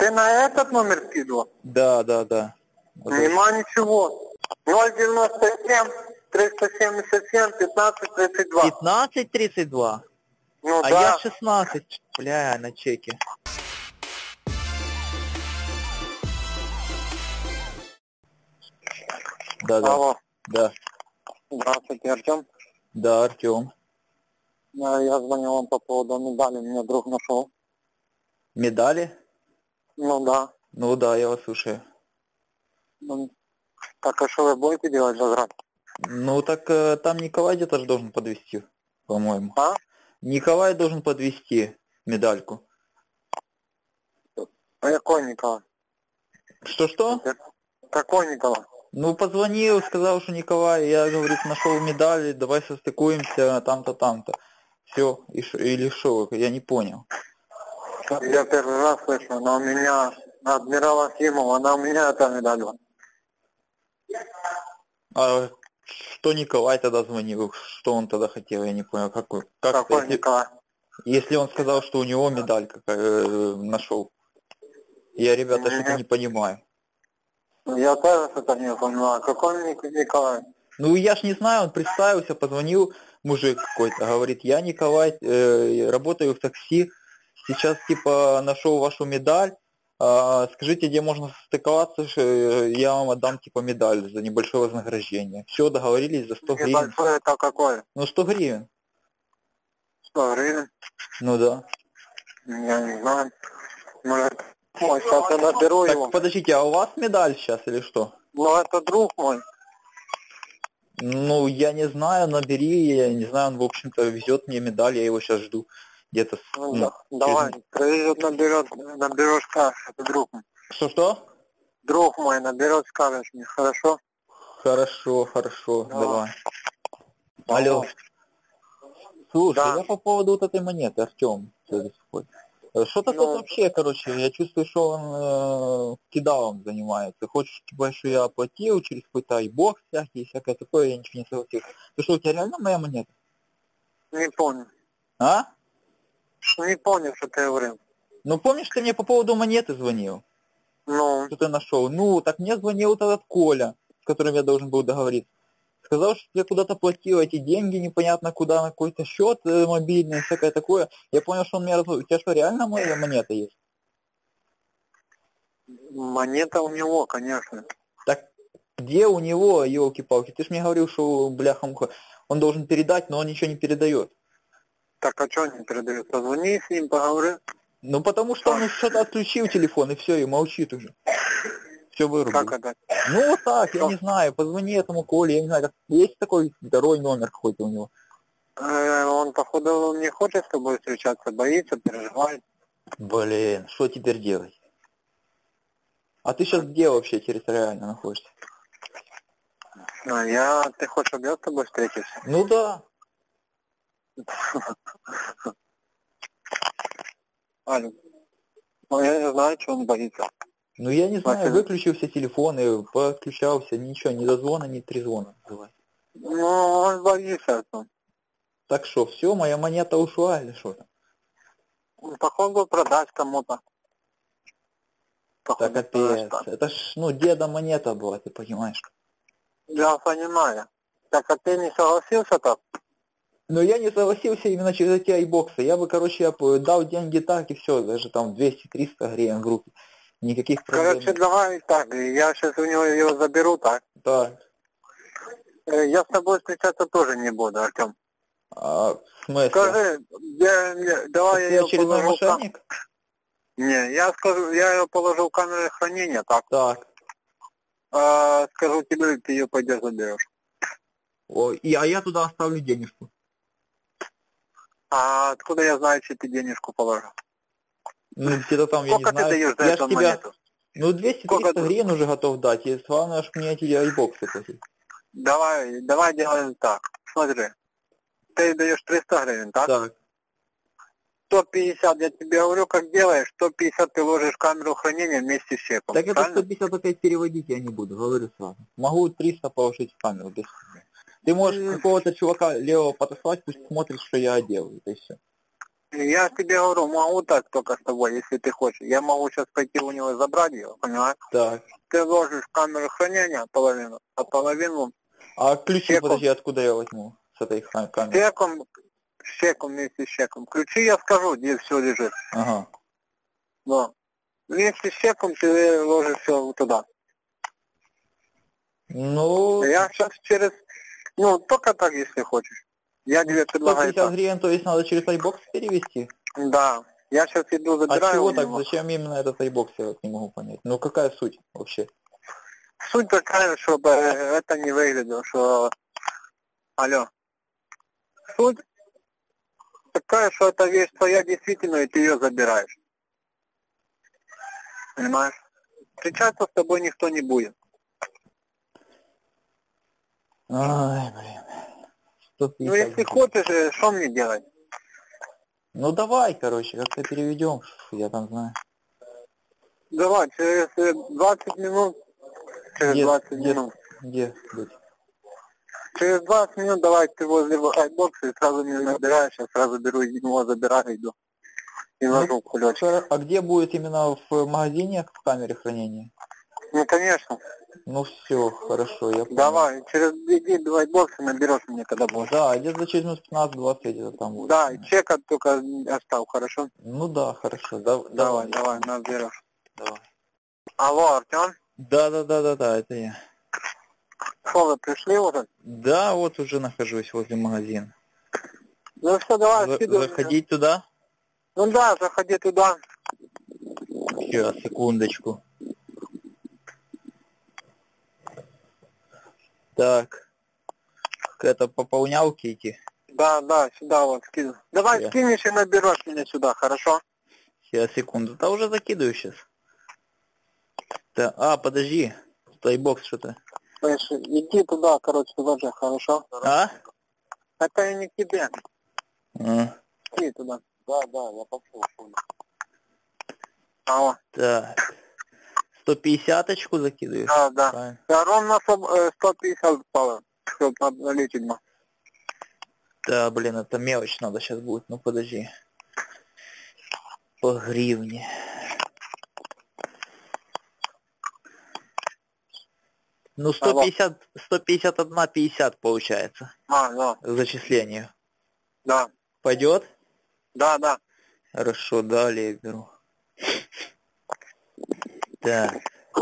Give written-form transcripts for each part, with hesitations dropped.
Ты на этот номер скидывал? Да, да, да. Вот Нема ничего. 097 377 15 32. 15.32? Ну А да. я 16, бля, на чеке. Да, да, Алло. да, Здравствуйте, Артем. да, Артем. Я звонил вам по поводу медали, меня друг нашел. Медали? Ну да. Ну да, я вас слушаю. Ну, так, а что вы будете делать возврат? Ну так там Николай где-то же должен подвести, по-моему. А? Николай должен подвести медальку. А какой Николай? Что-что? Какой Николай? Ну позвонил, сказал, что Николай, я, говорит, нашел медали, давай состыкуемся там-то, там-то. Все, или шо, я не понял. Я первый раз слышу, но у меня адмирал Акимов, она у меня эта медаль. А что Николай тогда звонил? Что он тогда хотел? Я не понял. Какой Какой Николай? Если он сказал, что у него медаль нашел. Я, ребята, что-то не понимаю. Я тоже что-то не понимаю. Какой Николай? Ну я ж не знаю, он представился, позвонил мужик какой-то, говорит, я Николай, работаю в такси, сейчас типа нашел вашу медаль, скажите, где можно стыковаться, я вам отдам типа медаль за небольшое вознаграждение. Все, договорились за 100 гривен. Небольшое это какое? Ну 100 гривен. 100 гривен? Ну да. Я не знаю. Может, ой, сейчас я наберу Так, его. подождите, а у вас медаль сейчас или что? Ну, это друг мой. Ну, я не знаю, набери, я не знаю, он, в общем-то, везет мне медаль, я его сейчас жду. Где-то... Ну, да. Давай, привезет, наберешь, скажешь, это друг мой. Что-что? Друг мой, наберет, скажешь мне, хорошо? Хорошо, давай. Алло. Алло. Слушай, Да. я по поводу вот этой монеты, Артем. Что-то тут вообще, короче, я чувствую, что он кидалом занимается. Хочешь, типа, что я оплатил через какой-то айбокс всякое такое, я ничего не согласился. Ты что, у тебя реально моя монета? Не понял. А? Не понял, что ты говорил. Ну, помнишь, ты мне по поводу монеты звонил? Ну, Что ты нашел? Ну, так мне звонил вот этот Коля, с которым я должен был договориться. Сказал, что я куда-то платил эти деньги, непонятно куда, на какой-то счет мобильный, всякое такое. Я понял, что он мне у тебя что, реально моя монета есть? монета у него, конечно. Так где у него, елки-палки? Ты ж мне говорил, что, бляха-муха, он должен передать, но он ничего не передает. Так, а что не передает? Позвони с ним, поговори. Ну потому что он что-то отключил телефон, и все, и молчит уже. Все вырубил. Как это? Ну вот так, я не знаю, позвони этому Коле, я не знаю, как... есть такой второй номер какой-то у него. Он, походу, не хочет с тобой встречаться, боится, переживает. Блин, что теперь делать? А ты сейчас где вообще территориально находишься? Ты хочешь, чтобы я с тобой встретился? Ну да. Алло. Ну, я не знаю, что он боится. Ну я не знаю, Вася. выключил все телефоны, подключался, ничего, ни дозвона, ни трезвона. Ну, он боится. Так что, все, моя монета ушла или что-то? Походу, продать кому-то. Так капец, это ж, ну, деда монета была, ты понимаешь. Я понимаю. Так, а ты не согласился так? Но я не согласился именно через эти айбоксы. Я бы, короче, я дал деньги так и все, даже там 200-300 гривен в руки. Никаких проблем. Короче, давай так, я сейчас у него ее заберу, так? Так. Я с тобой встречаться тоже не буду, Артем. А, в смысле? Скажи, давай я Ты ее очередной положу. мошенник? Не, я скажу, я ее положу в камеру хранения, так? Так. Скажу тебе, ты ее пойдешь заберешь. Ой, а я туда оставлю денежку. А откуда я знаю, что ты денежку положил? Ну, где-то там, я не Сколько ты знаю. даешь за Я эту ж тебя... монету? Ну, 200-300 гривен уже готов дать. И главное, что мне эти айбоксы платить. Давай делаем так. Смотри, ты даешь 300 гривен, так? Так. 150, я тебе говорю, как делаешь, 150 ты ложишь в камеру хранения вместе с чеком. Так это правильно? 150 опять переводить я не буду, говорю сразу. Могу 300 положить в камеру, без проблем. Ты можешь какого-то чувака левого подослать, пусть смотрит, что я делаю, и все. Я тебе говорю, могу так только с тобой, если ты хочешь. Я могу сейчас пойти у него забрать его, понимаешь? Так. Ты ложишь в камеру хранения половину, а половину А ключи, чеком. подожди, откуда я возьму с этой камеры? Чеком вместе с чеком. Ключи я скажу, где все лежит. Ага. Но вместе с чеком ты ложишь все туда. Ну, Я сейчас только так, если хочешь. Я тебе предлагаю 150 так. гривен, то есть надо через iBox перевести? Да. Я сейчас иду, А забираю чего у так? него. Зачем именно этот iBox, я вот не могу понять. Ну, какая суть вообще? Суть такая, чтобы это не выглядело, что... Алло. Суть такая, что эта вещь твоя действительно, и ты ее забираешь. Понимаешь? Встречаться с тобой никто не будет. Ай, блин. 150 Ну, если гривен. хочешь, что мне делать? Ну, давай, короче, как-то переведем, я там знаю. Давай, через 20 минут. Через 20 минут. Где быть? Через 20 минут давай ты возле айбокса и сразу меня набираешь, я сразу беру его, забираю, иду. И ложу в кулечек. А где будет именно в магазине, в камере хранения? Ну, конечно. Ну, все, хорошо, я понял. Давай, иди до айбокса наберешь мне, когда будешь. Да, где-то через минут 15-20 где-то там будет. Да, и чек только оставь, хорошо? Ну да, хорошо. Давай, наберешь. Давай. Алло, Артем? Да, это я. Что, вы пришли уже? Да, вот уже нахожусь возле магазина. Ну все, давай, скидывай. Заходить туда? Ну да, заходи туда. Сейчас, секундочку. Так. Это пополнялки идти? Да, сюда вот скидывай. Давай скинешь и наберешь меня сюда, хорошо? Сейчас, секунду. Да уже закидываю сейчас. Да, подожди. Тайбокс что-то. Иди туда, короче, ложи, хорошо? А? Это и не к тебе. Иди туда. Да, я пошел. Алло. Так. 150-очку закидываешь? Да. Правильно. Да, ровно 150 стало, чтобы налететь. Да, блин, это мелочь надо сейчас будет. Ну, подожди. По гривне. Ну, 150, 151,50 получается. Да. Зачисление. Да. Пойдет? Да. Хорошо, далее беру. Так.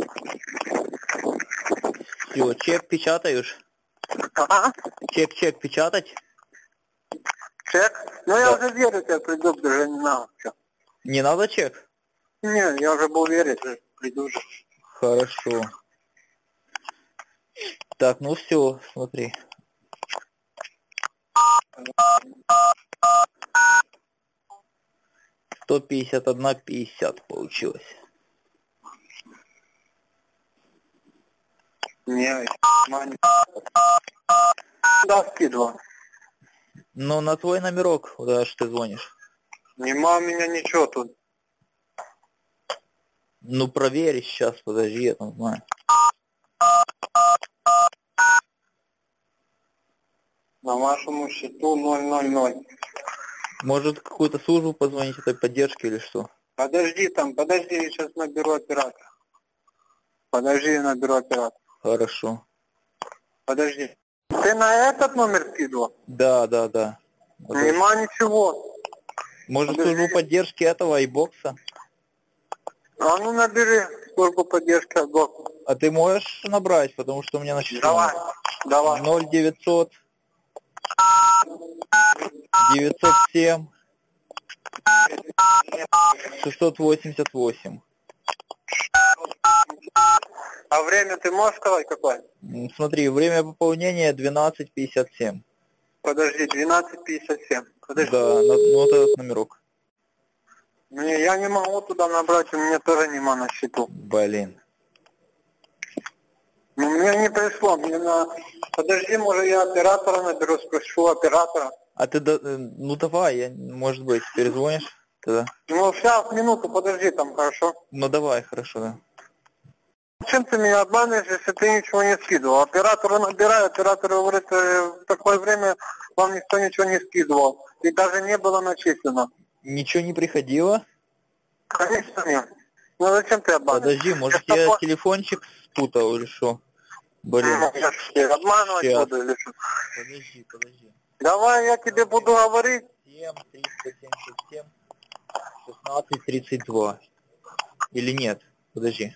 Все, чек печатаешь? Ага. Чек печатать? Чек? Ну, я уже верю, тебе приду, даже не надо. Все. Не надо чек? Не, я уже был верить, приду уже. Хорошо. Так, ну все, смотри. $151,50 получилось. Не, да, скидывал. Ну, на твой номерок, куда ж ты звонишь? Нема у меня ничего тут. Ну, проверь сейчас, подожди, я там знаю. На вашему счету 000. Может, какую-то службу позвонить этой поддержки или что? Подожди, я сейчас наберу оператора. Подожди, я наберу оператора. Хорошо. Подожди. Ты на этот номер скидывал? Да. Нема ничего. Может, Подожди. службу поддержки этого iBox? А ну набери службу поддержки от блока. А ты можешь набрать, потому что у меня на счету Давай. 0900 907 688. А время ты можешь сказать какое? Смотри, время пополнения 12:57. Подожди, 12:57. Подожди. Да, вот этот номерок. Не, я не могу туда набрать, у меня тоже нема на счету. Блин. Ну, мне не пришло, Подожди, может я оператора наберу, спрошу оператора. А ты, ну давай, может быть, перезвонишь тогда? Ну, сейчас, минуту, подожди там, хорошо? Ну давай, хорошо, да. Чем ты меня обманываешь, если ты ничего не скидывал? Оператора набираю, оператор говорит, в такое время вам никто ничего не скидывал. И даже не было начислено. Ничего не приходило? Конечно нет. Ну зачем ты обманываешь? Подожди, может я телефончик спутал или что? Блин. Ну, я ж тебя обманывать Щас. буду или что? Подожди. Давай я тебе буду говорить. 7, 377, 16, 32. Или нет? Подожди.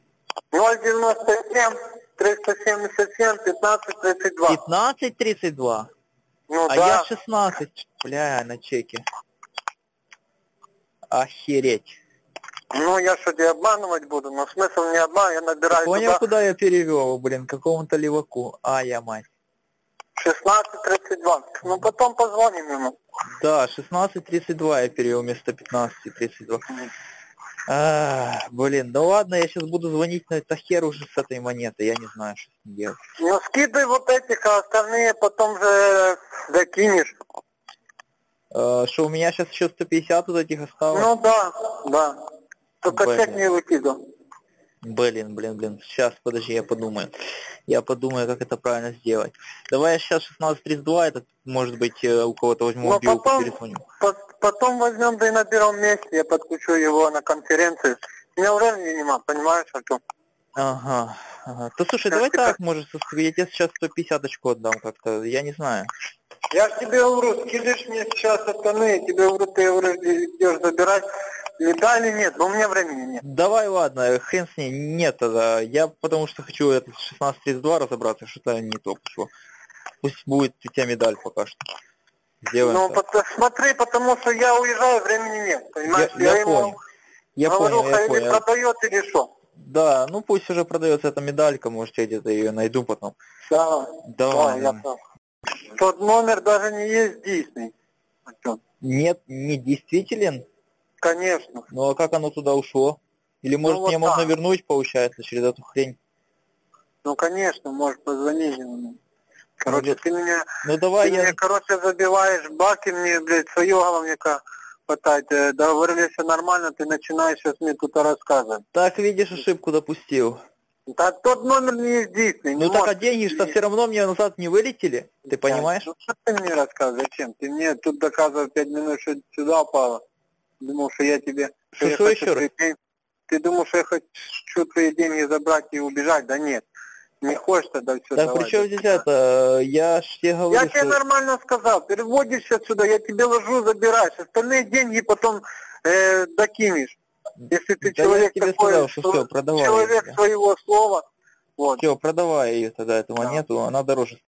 097 377 15 32. 15, 32? Ну А да. я 16. Бля, на чеке. Охереть. Ну я что, тебя обманывать буду? Но смысл не обман, я набираю Понял, туда куда я перевел, блин, какому-то леваку. А, я мать. 16:32. Ну потом позвоним ему. Да, 16:32 я перевел вместо 15:32. Блин, да ладно, я сейчас буду звонить на это хер уже с этой монеты, я не знаю, что с ней делать. Ну скидывай вот этих, а остальные потом же закинешь. Что у меня сейчас еще 150 вот этих осталось? Ну да. Только Блин. чек не выкидывай. Блин. Сейчас, подожди, я подумаю. Как это правильно сделать. Давай я сейчас 16:32, это, может быть, у кого-то возьму Но мобилку, потом, перезвоню. потом возьмем, да и наберем вместе, я подключу его на конференцию. У меня времени нема, понимаешь, Артем? Ага. Да слушай, Я давай тебя- так, может, я тебе сейчас 150 очко отдам как-то, я не знаю. Я ж тебе говорю, скидываешь мне сейчас остальные, я тебе говорю, ты идешь забирать медали, нет, но у меня времени нет. Давай, ладно, хрен с ней, нет тогда. Я потому что хочу этот 16:32 разобраться, что-то не то пошло. Пусть будет у тебя медаль пока что. Сделаем Ну, так. смотри, потому что я уезжаю, времени нет, понимаешь? Я ему понял. Я говорю, понял. или продает, или что. Да, ну пусть уже продается эта медалька, может я где-то ее найду потом. Да, Давай. я понял. Тот номер даже не есть Disney. Артем. Нет, не действителен. Конечно. Ну а как оно туда ушло? Или может вот мне можно так. вернуть, получается, через эту хрень? Ну, конечно, можешь позвонить ему. Короче, ты меня, Ну давай ты я... мне, короче, забиваешь баки, мне, блядь, свое головника хватать. Договорились все нормально, ты начинаешь сейчас мне тут рассказывать. Так, видишь, ошибку допустил. Так тот номер не есть Disney. Ну так, а деньги-то все равно мне назад не вылетели, ты понимаешь? Ну что ты мне рассказываешь, зачем? Ты мне тут доказывал 5 минут, что сюда упало. Думал, что я тебе... Что я хочу еще раз? Ты думал, что я хочу твои деньги забрать и убежать? Да нет. Не хочешь тогда все Так при чем здесь это? Я ж тебе говорю, Я тебе нормально сказал. Переводишь сюда, я тебе ложу, забираешь. Остальные деньги потом докинешь. Если ты Да человек я тебе такой, сказал, что все, продавай. человек своего слова. Вот. Все, продавай ее тогда, эту монету, она дороже